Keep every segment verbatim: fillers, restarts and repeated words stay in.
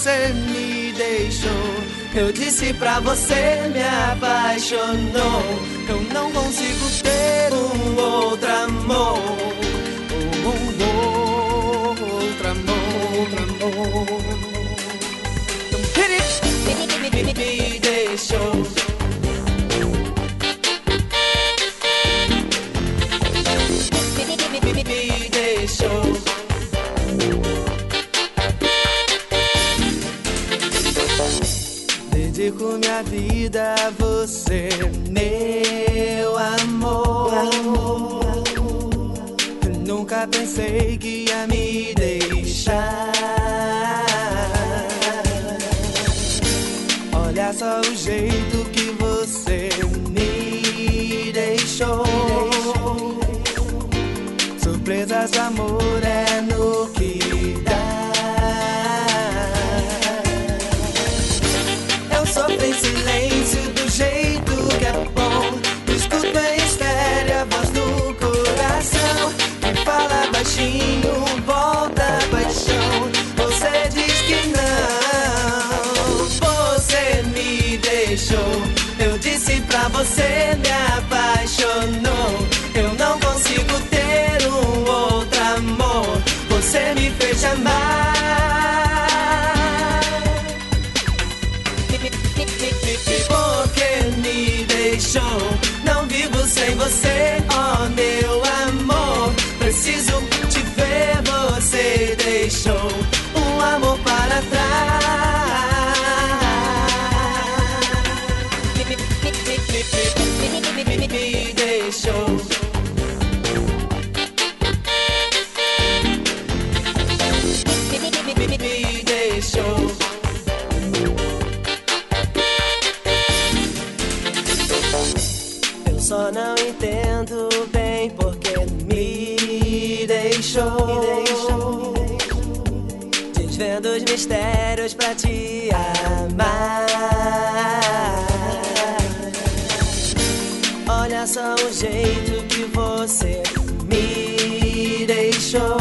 você me deixou. Eu disse pra você, me apaixonou. Eu não consigo ter um outro amor. Um outro amor, outro amor. Me deixou. Me deixou. Dedico minha vida a você, meu amor. Nunca pensei que ia me deixar. Olha só o jeito que você me deixou. Surpresas do amor é no que dá. Eu sofro em silêncio do jeito que é bom. Escuto em estéreo a voz do coração que fala baixinho, volta a paixão. Você diz que não, você me deixou. Eu disse pra você, me apaixonou. Eu não consigo ter um outro amor. Você me fez amar. Porque me deixou. Não vivo sem você, oh meu amor. Preciso te ver, você deixou um amor para trás. Me deixou. Me deixou. Eu só não entendo bem porque me deixou. Desvendo os mistérios pra te amar. Olha só o jeito que você me deixou.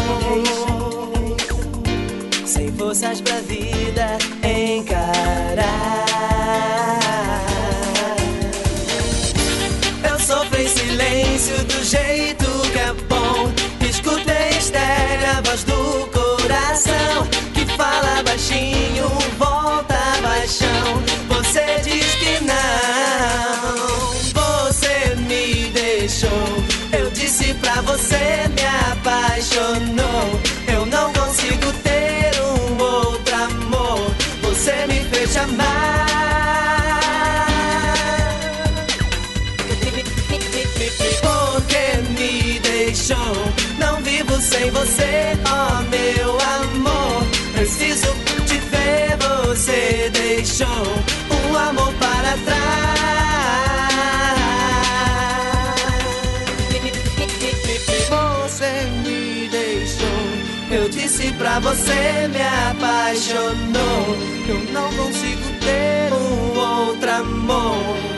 Sem forças pra vida encarar. Eu sofro em silêncio do jeito que é bom. Escuto em estéreo a voz do coração que fala baixinho, volta a paixão. Você diz que não, você me deixou. Eu disse pra você, me apaixonou. Eu não consigo ter um outro amor. Você me fez amar. Porque me deixou. Não vivo sem você, oh meu amor. Preciso te ver, você deixou um amor para trás. Você me deixou. Eu disse pra você, me apaixonou. Eu não consigo ter um outro amor.